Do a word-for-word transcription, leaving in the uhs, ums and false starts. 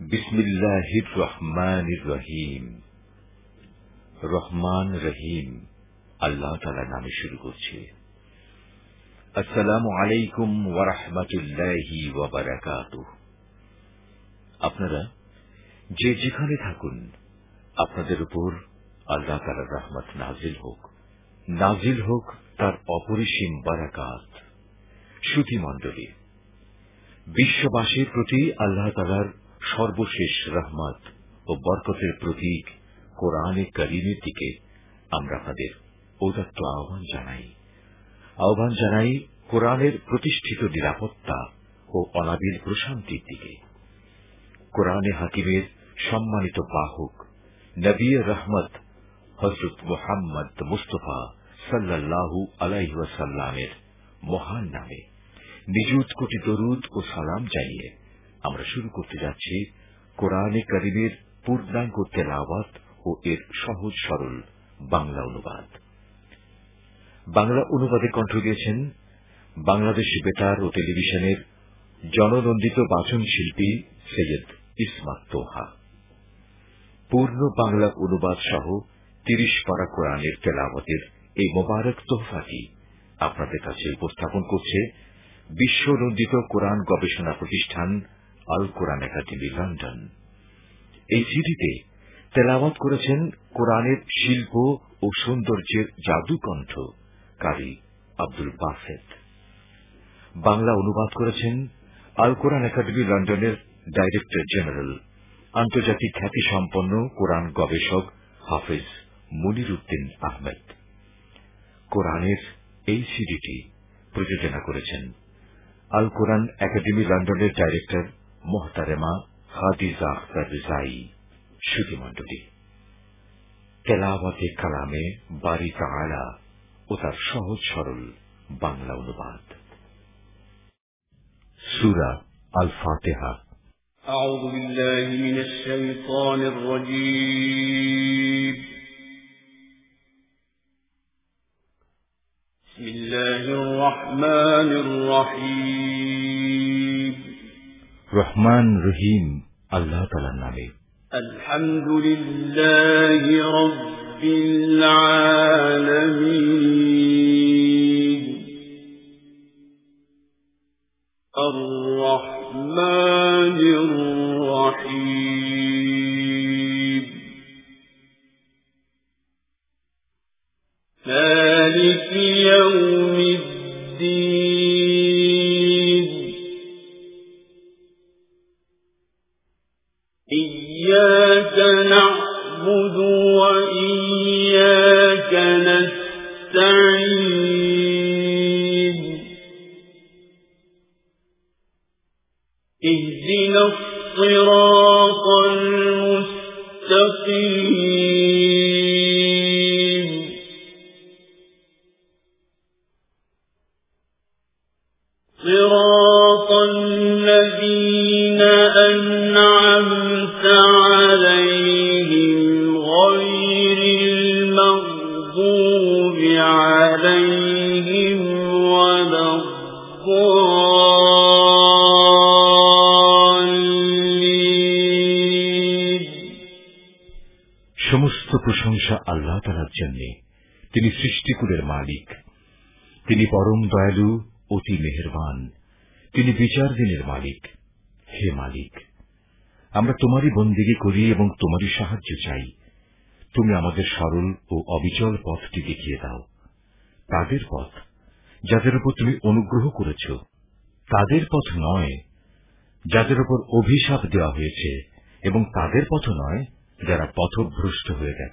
বিসমিল্লাহির রহমানির রহিম। রহমান রহিম আল্লাহ তাআলার নামে শুরু করছি। আসসালামু আলাইকুম ওয়া রাহমাতুল্লাহি ওয়া বারাকাতুহু। আপনারা যে যেখানে থাকুন, আপনাদের উপর আল্লাহ তাআলার রহমত নাজিল হোক, নাজিল হোক তার অপরিসীম বারাকাত। শ্রোতা মণ্ডলী, বিশ্ববাসীর প্রতি আল্লাহ তাআলার সর্বশেষ রহমত ও বরকতের প্রতীক কোরআনে কারীমের দিকে আমরা আপনাদের উদাত্ত আহ্বান জানাই। আহ্বান জানাই কোরআনের প্রতিষ্ঠিত নিরাপত্তা ও অনাবিল প্রশান্তির দিকে। কোরআনে হাকিমের সম্মানিত বাহক নবী রহমত হযরত মুহাম্মদ মুস্তাফা সাল্লাল্লাহু আলাইহি ওয়াসাল্লামের মহান নামে নিযুত কোটি দরুদ ও সালাম জানিয়ে আমরা শুরু করতে যাচ্ছি কোরআনে কারীমের পূর্ণাঙ্গ তেলাওয়াত ও এর সহজ সরল বাংলা অনুবাদ। বাংলা অনুবাদে কণ্ঠ দিয়েছেন বাংলাদেশ বেতার ও টেলিভিশনের জননন্দিত বাচন শিল্পী সৈয়দ ইসমাত তোহা। পূর্ণ বাংলা অনুবাদ সহ তিরিশ পারা কোরআনের তেলাওয়াতের এই মোবারক তোহফাটি আপনাদের কাছে উপস্থাপন করছে বিশ্বনন্দিত কোরআন গবেষণা প্রতিষ্ঠান আল কোরআন একাডেমি লন্ডন। এই সিডিতে তেলাওয়াত করেছেন কোরআনের শিল্প ও সৌন্দর্যের জাদুকণ্ঠ কারি আব্দুল বাসেত। বাংলা অনুবাদ করেছেন আল কোরআন একাডেমি লন্ডনের ডাইরেক্টর জেনারেল, আন্তর্জাতিক খ্যাতিসম্পন্ন কোরআন গবেষক হাফেজ মুনির উদ্দিন আহমেদ। কোরআনের এই সিডিটি প্রযোজনা করেছেন আল কোরআন একাডেমি লন্ডনের ডাইরেক্টর মোহতারেমা খাদিজা আখতার রিজাই। শ্রোতা মণ্ডলী, তেলাওয়াতে কালামে বারি তাআলা ও তার সহজ সরল বাংলা অনুবাদ। সূরা আল ফাতিহা। আউযু বিল্লাহি মিনাশ শাইতানির রাজীম। বিসমিল্লাহির রহমানির রহিম। রহমান রহিম আল্লাহ তাআলার নামে। আলহামদুলিল্লাহি রাব্বিল আলামিন। আর রহমানির রহিম। মালিকি ইয়াউমিদ্দিন। إياك نعبد وإياك نستعين. اهدنا الصراط المستقيم. صراط الذين أنعمت عليهم غير المغضوب عليهم ولا الضالين. সমস্ত প্রশংসা আল্লাহ তাআলার জন্য। তিনি সৃষ্টিকুলের মালিক। তিনি পরম দয়ালু, অতি মেহেরবান। তিনি বিচার দিনের মালিক। হে মালিক, আমরা তোমারই বন্দেগী করি এবং তোমারই সাহায্য চাই। তুমি আমাদের সরল ও অবিচল পথটি দেখিয়ে দাও। তাদের পথ যাদের উপর তুমি অনুগ্রহ করেছ, তাদের পথ নয় যাদের উপর অভিশাপ দেওয়া হয়েছে, এবং তাদের পথ নয় যারা পথভ্রষ্ট হয়ে গেছে।